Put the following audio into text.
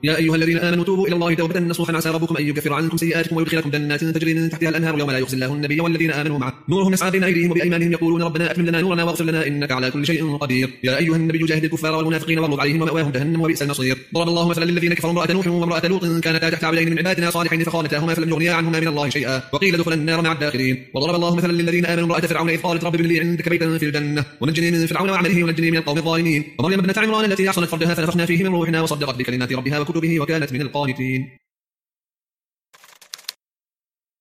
يا أيها الذين آمنوا توبوا إلى الله توبة نصوحا عسى ربكم أن يكفر عنكم سيئاتكم ويدخلكم جنات تجري من تحتها الأنهار يوم لا يخزي الله النبي والذين آمنوا معه نورهم يسعى بين أيديهم وبأيمانهم يقولون ربنا أتمم لنا نورنا واغفر لنا إنك على كل شيء قدير. يا أيها النبي جاهد الكفار والمنافقين واغلظ عليهم ومأواهم جهنم وبئس المصير. ضرب الله مثلا للذين كفروا امرأة نوح وامرأة لوط كانتا تحت عبدين من عبادنا صالحين فخانتاهما فلم يغنيا عنهما من الله شيئا وقيل ادخلا النار مع الداخلين. وضرب الله مثلا للذين آمنوا امرأة فرعون إذ قالت رب ابن لي عندك بيتا في الجنة ونجني من فرعون وعمله ونجني من القوم الظالمين. ومريم ابنة عمران التي أحصنت فرجها فنفخنا فيه من روحنا وصدقت بكلمات ربها وكتبه وكانت من القانتين.